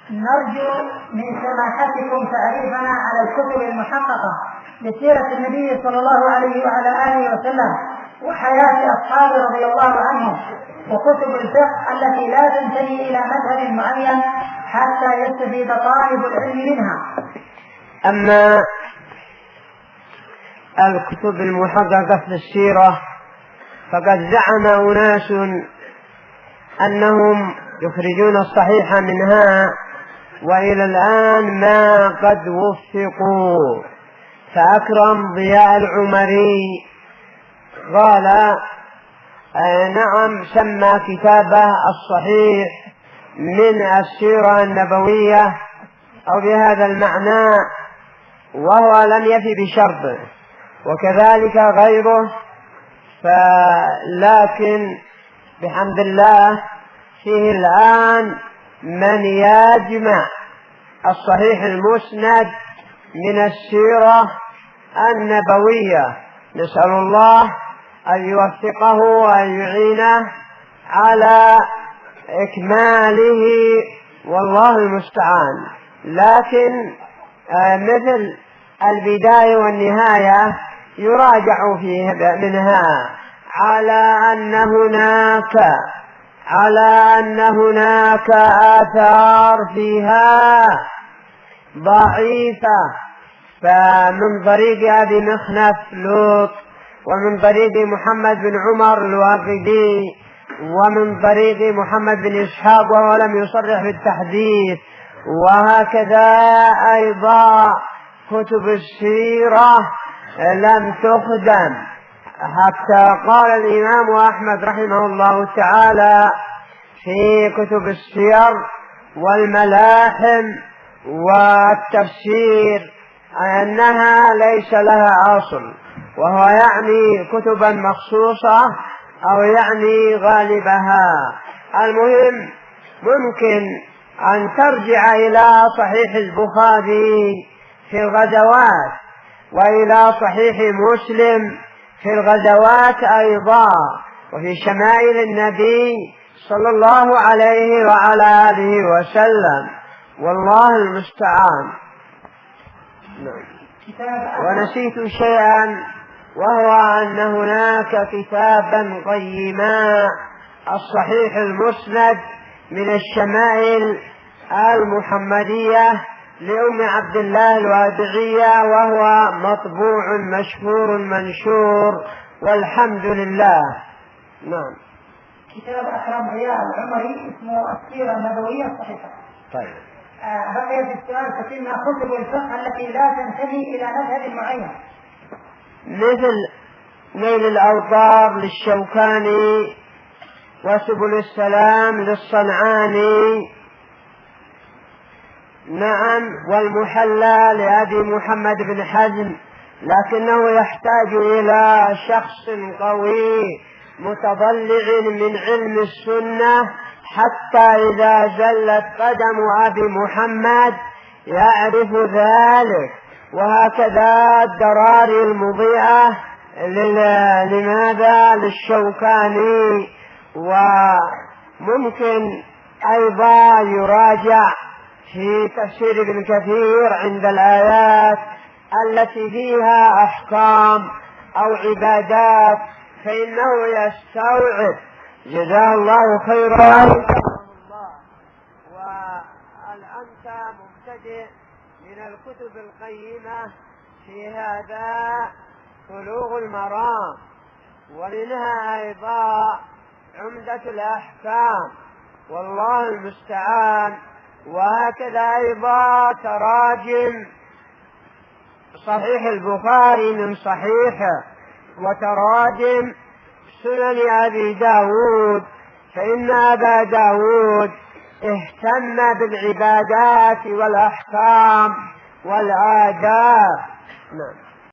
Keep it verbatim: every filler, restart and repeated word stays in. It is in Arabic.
نرجو من سماحتكم تعريفنا على الكتب المحققة لسيرة النبي صلى الله عليه وعلى آله وسلم وحياة أصحابه رضي الله عنهم، وكتب الفقه التي لا تنتمي إلى مذهب معين حتى يستفيد طالب العلم منها. أما الكتب المحققة في السيرة فقد زعم أناس أنهم يخرجون الصحيح منها، وإلى الآن ما قد وفقوا. فأكرم ضياء العمري قال آه نعم سمى كتابه الصحيح من السيرة النبوية أو بهذا المعنى، وهو لم يفي بشرطه، وكذلك غيره. فلكن بحمد الله فيه الآن من يجمع الصحيح المسند من السيرة النبوية، نسأل الله أن يوفقه وأن يعينه على إكماله، والله المستعان. لكن مثل البداية والنهاية يراجع فيه منها على أن هناك على أن هناك آثار فيها ضعيفة، فمن طريق أبي مخنف لوط، ومن طريق محمد بن عمر الواقدي، ومن طريق محمد بن إسحاق وهو لم يصرح بالتحديث. وهكذا أيضا كتب السيرة لم تخدم، حتى قال الإمام أحمد رحمه الله تعالى في كتب السير والملاحم والتفسير أنها ليس لها أصل، وهو يعني كتبا مخصوصة أو يعني غالبها. المهم ممكن أن ترجع إلى صحيح البخاري في الغزوات، وإلى صحيح مسلم في الغزوات أيضا، وفي شمائل النبي صلى الله عليه وعلى آله وسلم، والله المستعان. ونسيت شيئا، وهو أن هناك كتابا قيما الصحيح المسند من الشمائل المحمدية لأم عبد الله الوادعية، وهو مطبوع مشهور منشور والحمد لله. نعم. كتاب أكرم ضياء العمري اسمه السيرة النبوية الصحيحة. طيب. آه بقي في السؤال تتم كتب الفقه التي لا تنتمي إلى مذهب معين، مثل نيل الأوطار للشوكاني، وسبل السلام للصنعاني، نعم، والمحلى لأبي محمد بن حزم، لكنه يحتاج إلى شخص قوي متضلع من علم السنة حتى إذا زلت قدم أبي محمد يعرف ذلك. وهكذا الدراري المضيئة لماذا للشوكاني. وممكن أيضا يراجع في تفسير ابن كثير عند الآيات التي فيها أحكام أو عبادات، فإنه يستوعب. جزاه الله خيرا. وأنت مبتدئ من الكتب القيمة في هذا بلوغ المرام، ومنها أيضا عمدة الأحكام، والله المستعان. وهكذا أيضا تراجم صحيح البخاري من صحيحه، وتراجم سنن أبي داود، فإن أبا داود اهتم بالعبادات والأحكام والآداب. نعم.